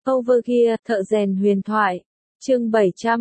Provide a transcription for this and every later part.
Overgear, thợ rèn huyền thoại. Chương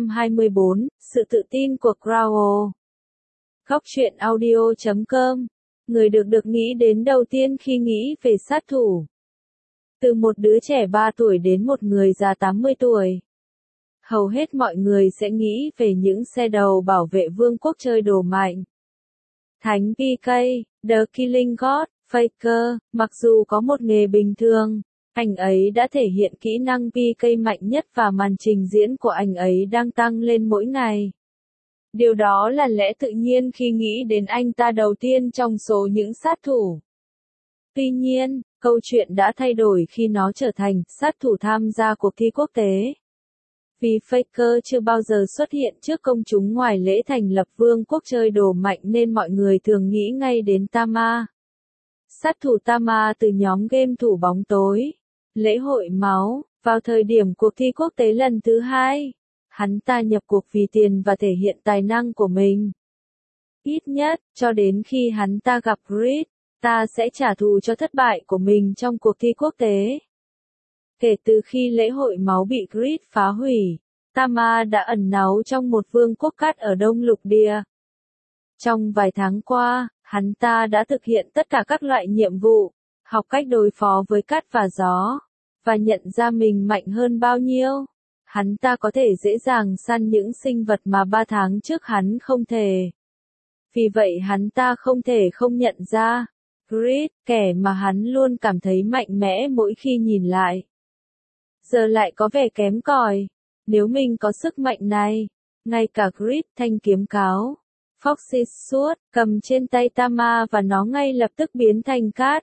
724, sự tự tin của Crowell. Góc truyện audio.com. Người được nghĩ đến đầu tiên khi nghĩ về sát thủ. Từ một đứa trẻ 3 tuổi đến một người già 80 tuổi. Hầu hết mọi người sẽ nghĩ về những xe đầu bảo vệ vương quốc chơi đồ mạnh. Thánh PK, The Killing God, Faker, mặc dù có một nghề bình thường, anh ấy đã thể hiện kỹ năng PK mạnh nhất và màn trình diễn của anh ấy đang tăng lên mỗi ngày. Điều đó là lẽ tự nhiên khi nghĩ đến anh ta đầu tiên trong số những sát thủ. Tuy nhiên, câu chuyện đã thay đổi khi nó trở thành sát thủ tham gia cuộc thi quốc tế. Vì Faker chưa bao giờ xuất hiện trước công chúng ngoài lễ thành lập vương quốc chơi đồ mạnh nên mọi người thường nghĩ ngay đến Tama. Sát thủ Tama từ nhóm game thủ bóng tối. Lễ hội máu, vào thời điểm cuộc thi quốc tế lần thứ 2, hắn ta nhập cuộc vì tiền và thể hiện tài năng của mình. Ít nhất, cho đến khi hắn ta gặp Grid, ta sẽ trả thù cho thất bại của mình trong cuộc thi quốc tế. Kể từ khi lễ hội máu bị Grid phá hủy, Tama đã ẩn náu trong một vương quốc cát ở Đông Lục Địa. Trong vài tháng qua, hắn ta đã thực hiện tất cả các loại nhiệm vụ, học cách đối phó với cát và gió, và nhận ra mình mạnh hơn bao nhiêu. Hắn ta có thể dễ dàng săn những sinh vật mà 3 tháng trước hắn không thể. Vì vậy hắn ta không thể không nhận ra Grid, kẻ mà hắn luôn cảm thấy mạnh mẽ mỗi khi nhìn lại. Giờ lại có vẻ kém cỏi. Nếu mình có sức mạnh này, ngay cả Grid thanh kiếm cáo, Foxy Sword, cầm trên tay Tama và nó ngay lập tức biến thành cát.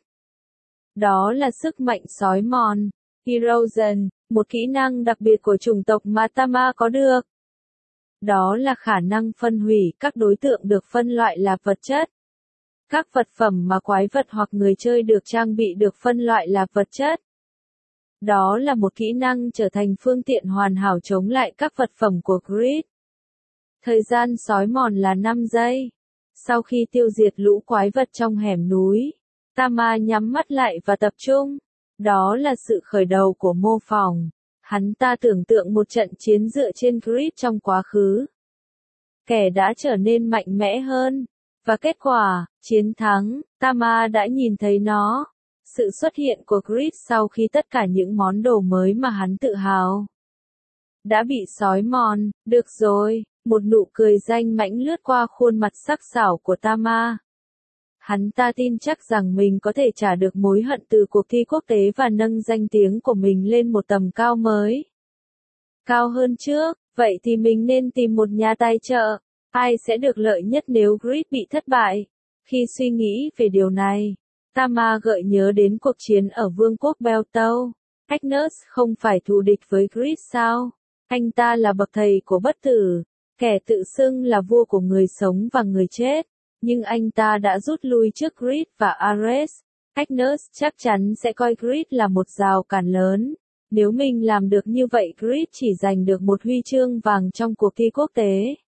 Đó là sức mạnh sói mòn, Erosion, một kỹ năng đặc biệt của chủng tộc mà Tama có được. Đó là khả năng phân hủy các đối tượng được phân loại là vật chất. Các vật phẩm mà quái vật hoặc người chơi được trang bị được phân loại là vật chất. Đó là một kỹ năng trở thành phương tiện hoàn hảo chống lại các vật phẩm của Grid. Thời gian sói mòn là 5 giây. Sau khi tiêu diệt lũ quái vật trong hẻm núi, Tama nhắm mắt lại và tập trung. Đó là sự khởi đầu của mô phỏng. Hắn ta tưởng tượng một trận chiến dựa trên Grid trong quá khứ. Kẻ đã trở nên mạnh mẽ hơn. Và kết quả, chiến thắng, Tama đã nhìn thấy nó. Sự xuất hiện của Grid sau khi tất cả những món đồ mới mà hắn tự hào đã bị sói mòn. Được rồi, một nụ cười danh mãnh lướt qua khuôn mặt sắc sảo của Tama. Hắn ta tin chắc rằng mình có thể trả được mối hận từ cuộc thi quốc tế và nâng danh tiếng của mình lên một tầm cao mới. Cao hơn trước, vậy thì mình nên tìm một nhà tài trợ. Ai sẽ được lợi nhất nếu Grid bị thất bại? Khi suy nghĩ về điều này, Tama gợi nhớ đến cuộc chiến ở vương quốc Beltow. Agnus không phải thù địch với Grid sao? Anh ta là bậc thầy của bất tử, kẻ tự xưng là vua của người sống và người chết. Nhưng anh ta đã rút lui trước Grid và Ares. Agnus chắc chắn sẽ coi Grid là một rào cản lớn. Nếu mình làm được như vậy, Grid chỉ giành được một huy chương vàng trong cuộc thi quốc tế.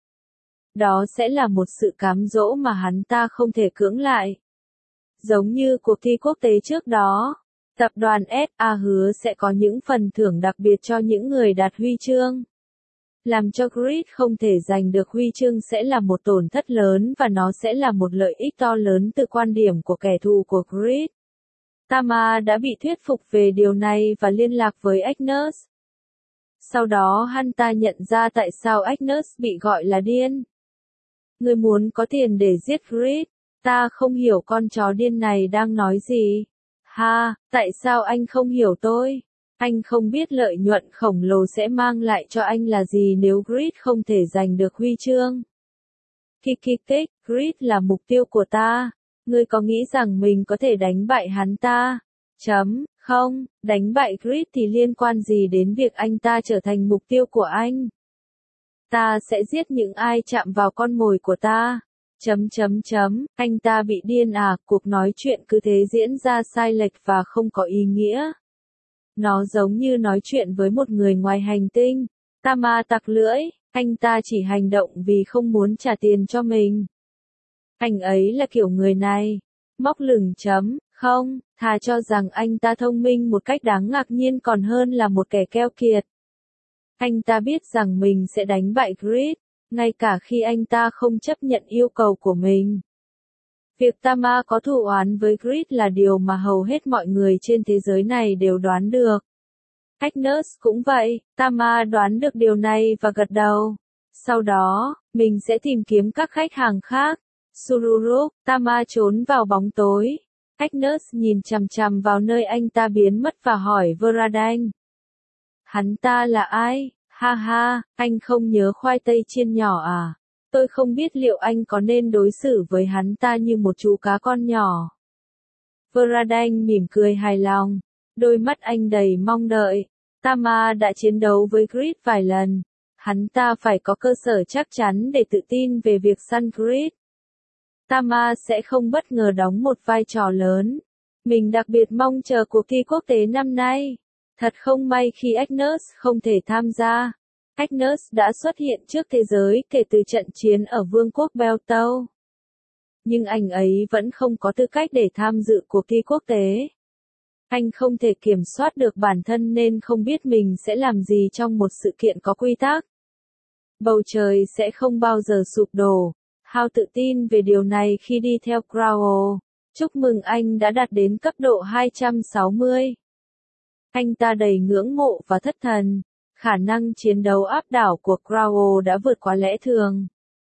Đó sẽ là một sự cám dỗ mà hắn ta không thể cưỡng lại. Giống như cuộc thi quốc tế trước đó, tập đoàn SA hứa sẽ có những phần thưởng đặc biệt cho những người đạt huy chương. Làm cho Grid không thể giành được huy chương sẽ là một tổn thất lớn và nó sẽ là một lợi ích to lớn từ quan điểm của kẻ thù của Grid. Tama đã bị thuyết phục về điều này và liên lạc với Agnus. Sau đó hắn ta nhận ra tại sao Agnus bị gọi là điên. Người muốn có tiền để giết Grid. Ta không hiểu con chó điên này đang nói gì. Ha, tại sao anh không hiểu tôi? Anh không biết lợi nhuận khổng lồ sẽ mang lại cho anh là gì nếu Grid không thể giành được huy chương. Kikikik, Grid là mục tiêu của ta. Ngươi có nghĩ rằng mình có thể đánh bại hắn ta? Không, đánh bại Grid thì liên quan gì đến việc anh ta trở thành mục tiêu của anh? Ta sẽ giết những ai chạm vào con mồi của ta. Anh ta bị điên à? Cuộc nói chuyện cứ thế diễn ra sai lệch và không có ý nghĩa. Nó giống như nói chuyện với một người ngoài hành tinh. Tama tặc lưỡi, anh ta chỉ hành động vì không muốn trả tiền cho mình. Anh ấy là kiểu người này. Móc lửng. Không, thà cho rằng anh ta thông minh một cách đáng ngạc nhiên còn hơn là một kẻ keo kiệt. Anh ta biết rằng mình sẽ đánh bại Grid, ngay cả khi anh ta không chấp nhận yêu cầu của mình. Việc Tama có thù oán với Grid là điều mà hầu hết mọi người trên thế giới này đều đoán được. Agnes cũng vậy, Tama đoán được điều này và gật đầu. Sau đó, mình sẽ tìm kiếm các khách hàng khác. Sururuk, Tama trốn vào bóng tối. Agnes nhìn chằm chằm vào nơi anh ta biến mất và hỏi Varadan. Hắn ta là ai? Ha ha, anh không nhớ khoai tây chiên nhỏ à? Tôi không biết liệu anh có nên đối xử với hắn ta như một chú cá con nhỏ. Varadan mỉm cười hài lòng. Đôi mắt anh đầy mong đợi. Tama đã chiến đấu với Grid vài lần. Hắn ta phải có cơ sở chắc chắn để tự tin về việc săn Grid. Tama sẽ không bất ngờ đóng một vai trò lớn. Mình đặc biệt mong chờ cuộc thi quốc tế năm nay. Thật không may khi Agnes không thể tham gia. Agnes đã xuất hiện trước thế giới kể từ trận chiến ở Vương quốc Beltau. Nhưng anh ấy vẫn không có tư cách để tham dự cuộc thi quốc tế. Anh không thể kiểm soát được bản thân nên không biết mình sẽ làm gì trong một sự kiện có quy tắc. Bầu trời sẽ không bao giờ sụp đổ. Hao tự tin về điều này khi đi theo Crowell. Chúc mừng anh đã đạt đến cấp độ 260. Anh ta đầy ngưỡng mộ và thất thần. Khả năng chiến đấu áp đảo của Crowell đã vượt quá lẽ thường.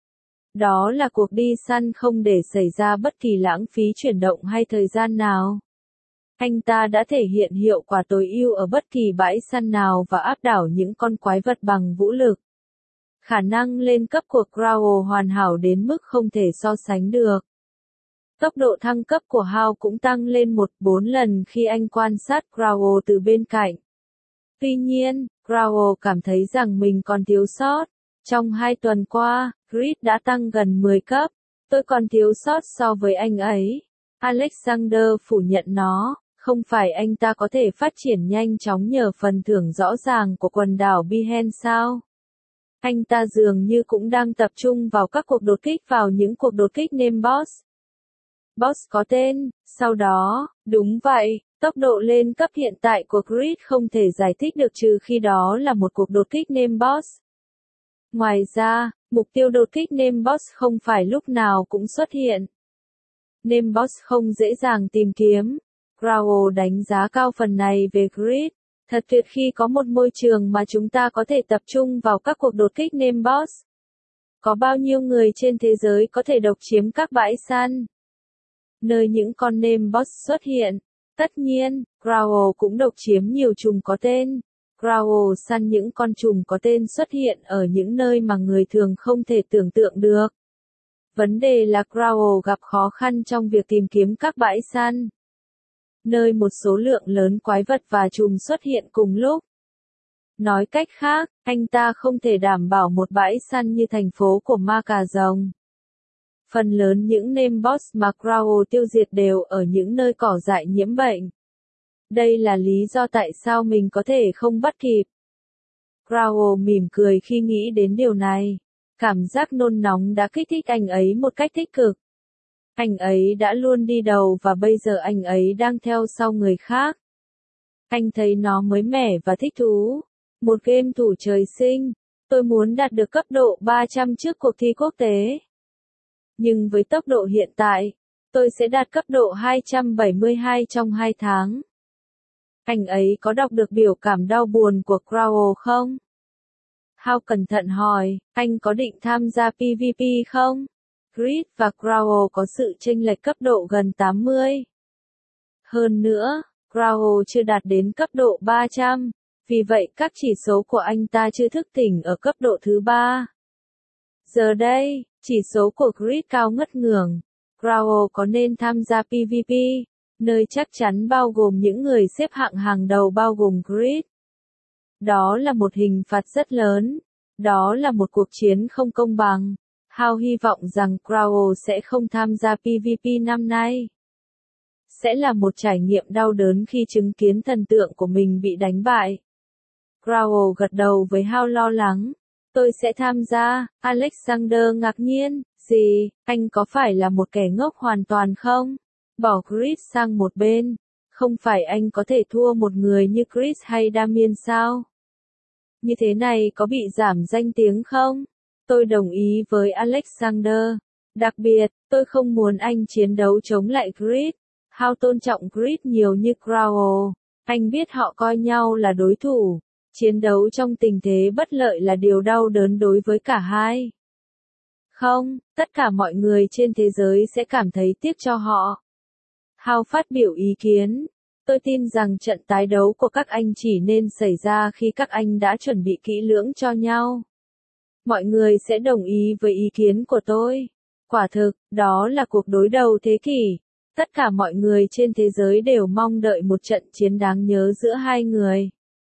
Đó là cuộc đi săn không để xảy ra bất kỳ lãng phí chuyển động hay thời gian nào. Anh ta đã thể hiện hiệu quả tối ưu ở bất kỳ bãi săn nào và áp đảo những con quái vật bằng vũ lực. Khả năng lên cấp của Crowell hoàn hảo đến mức không thể so sánh được. Tốc độ thăng cấp của Hao cũng tăng lên 1-4 lần khi anh quan sát Crowell từ bên cạnh. Tuy nhiên, Crowell cảm thấy rằng mình còn thiếu sót. Trong 2 tuần qua, Grid đã tăng gần 10 cấp. Tôi còn thiếu sót so với anh ấy. Alexander phủ nhận nó. Không phải anh ta có thể phát triển nhanh chóng nhờ phần thưởng rõ ràng của quần đảo Bihen sao? Anh ta dường như cũng đang tập trung vào các cuộc đột kích vào những cuộc đột kích name boss. Boss có tên, sau đó, đúng vậy, tốc độ lên cấp hiện tại của Grid không thể giải thích được trừ khi đó là một cuộc đột kích name boss. Ngoài ra, mục tiêu đột kích name boss không phải lúc nào cũng xuất hiện. Name boss không dễ dàng tìm kiếm. Crowell đánh giá cao phần này về Grid. Thật tuyệt khi có một môi trường mà chúng ta có thể tập trung vào các cuộc đột kích name boss. Có bao nhiêu người trên thế giới có thể độc chiếm các bãi săn? Nơi những con name boss xuất hiện. Tất nhiên, Crowell cũng độc chiếm nhiều trùng có tên. Crowell săn những con trùng có tên xuất hiện ở những nơi mà người thường không thể tưởng tượng được. Vấn đề là Crowell gặp khó khăn trong việc tìm kiếm các bãi săn, nơi một số lượng lớn quái vật và trùng xuất hiện cùng lúc. Nói cách khác, anh ta không thể đảm bảo một bãi săn như thành phố của ma cà rồng. Phần lớn những name boss mà Crowell tiêu diệt đều ở những nơi cỏ dại nhiễm bệnh. Đây là lý do tại sao mình có thể không bắt kịp. Crowell mỉm cười khi nghĩ đến điều này. Cảm giác nôn nóng đã kích thích anh ấy một cách tích cực. Anh ấy đã luôn đi đầu và bây giờ anh ấy đang theo sau người khác. Anh thấy nó mới mẻ và thích thú. Một game thủ trời sinh. Tôi muốn đạt được cấp độ 300 trước cuộc thi quốc tế. Nhưng với tốc độ hiện tại, tôi sẽ đạt cấp độ 272 trong 2 tháng. Anh ấy có đọc được biểu cảm đau buồn của Crowell không? Hao cẩn thận hỏi, anh có định tham gia PvP không? Grid và Crowell có sự chênh lệch cấp độ gần 80. Hơn nữa, Crowell chưa đạt đến cấp độ 300, vì vậy các chỉ số của anh ta chưa thức tỉnh ở cấp độ thứ 3. Giờ đây, chỉ số của Grid cao ngất ngưởng. Crowell có nên tham gia PvP, nơi chắc chắn bao gồm những người xếp hạng hàng đầu bao gồm Grid. Đó là một hình phạt rất lớn. Đó là một cuộc chiến không công bằng. Hao hy vọng rằng Crowell sẽ không tham gia PvP năm nay. Sẽ là một trải nghiệm đau đớn khi chứng kiến thần tượng của mình bị đánh bại. Crowell gật đầu với Hao lo lắng. Tôi sẽ tham gia. Alexander ngạc nhiên. Gì, anh có phải là một kẻ ngốc hoàn toàn không? bỏ Chris sang một bên. Không phải anh có thể thua một người như Chris hay Damien sao? Như thế này có bị giảm danh tiếng không? Tôi đồng ý với Alexander. Đặc biệt, tôi không muốn anh chiến đấu chống lại Chris. Howe tôn trọng Chris nhiều như Crowell. Anh biết họ coi nhau là đối thủ. Chiến đấu trong tình thế bất lợi là điều đau đớn đối với cả hai. Không, tất cả mọi người trên thế giới sẽ cảm thấy tiếc cho họ. Howe phát biểu ý kiến. Tôi tin rằng trận tái đấu của các anh chỉ nên xảy ra khi các anh đã chuẩn bị kỹ lưỡng cho nhau. Mọi người sẽ đồng ý với ý kiến của tôi. Quả thực, đó là cuộc đối đầu thế kỷ. Tất cả mọi người trên thế giới đều mong đợi một trận chiến đáng nhớ giữa hai người.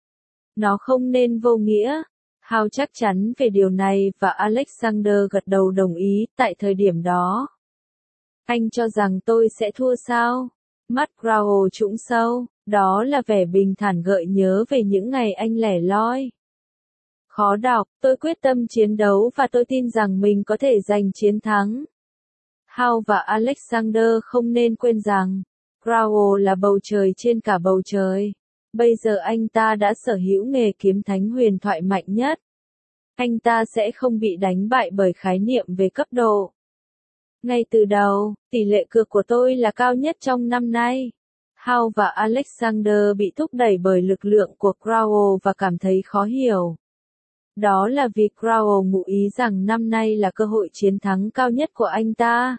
Nó không nên vô nghĩa. Howe chắc chắn về điều này và Alexander gật đầu đồng ý tại thời điểm đó. Anh cho rằng tôi sẽ thua sao? Mắt Crowell trũng sâu, đó là vẻ bình thản gợi nhớ về những ngày anh lẻ loi. Khó đọc, tôi quyết tâm chiến đấu và tôi tin rằng mình có thể giành chiến thắng. Howe và Alexander không nên quên rằng, Crowell là bầu trời trên cả bầu trời. Bây giờ anh ta đã sở hữu nghề kiếm thánh huyền thoại mạnh nhất. Anh ta sẽ không bị đánh bại bởi khái niệm về cấp độ. Ngay từ đầu, tỷ lệ cược của tôi là cao nhất trong năm nay. Howe và Alexander bị thúc đẩy bởi lực lượng của Crowell và cảm thấy khó hiểu. Đó là vì Crowell ngụ ý rằng năm nay là cơ hội chiến thắng cao nhất của anh ta.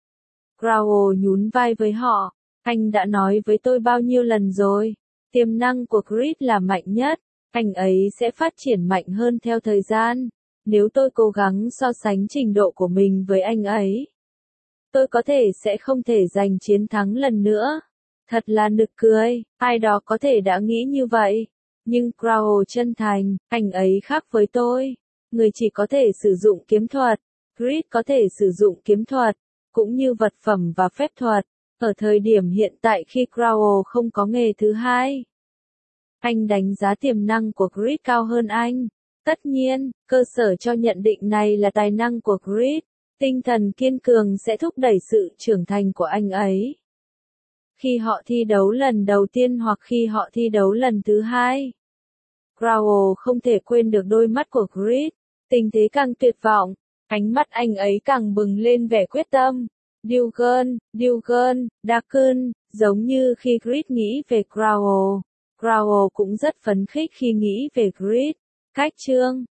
Crowell nhún vai với họ. Anh đã nói với tôi bao nhiêu lần rồi. Tiềm năng của Chris là mạnh nhất. Anh ấy sẽ phát triển mạnh hơn theo thời gian. Nếu tôi cố gắng so sánh trình độ của mình với anh ấy, tôi có thể sẽ không thể giành chiến thắng lần nữa. Thật là nực cười, ai đó có thể đã nghĩ như vậy. Nhưng Crowell chân thành, anh ấy khác với tôi. Người chỉ có thể sử dụng kiếm thuật. Chris có thể sử dụng kiếm thuật, cũng như vật phẩm và phép thuật. Ở thời điểm hiện tại khi Crowell không có nghề thứ hai, anh đánh giá tiềm năng của Chris cao hơn anh. Tất nhiên, cơ sở cho nhận định này là tài năng của Chris. Tinh thần kiên cường sẽ thúc đẩy sự trưởng thành của anh ấy. Khi họ thi đấu lần đầu tiên hoặc khi họ thi đấu lần thứ hai, Crowell không thể quên được đôi mắt của Chris. Tình thế càng tuyệt vọng, ánh mắt anh ấy càng bừng lên vẻ quyết tâm. Dugan, Daken, giống như khi Chris nghĩ về Crowell. Crowell cũng rất phấn khích khi nghĩ về Chris. Cách chương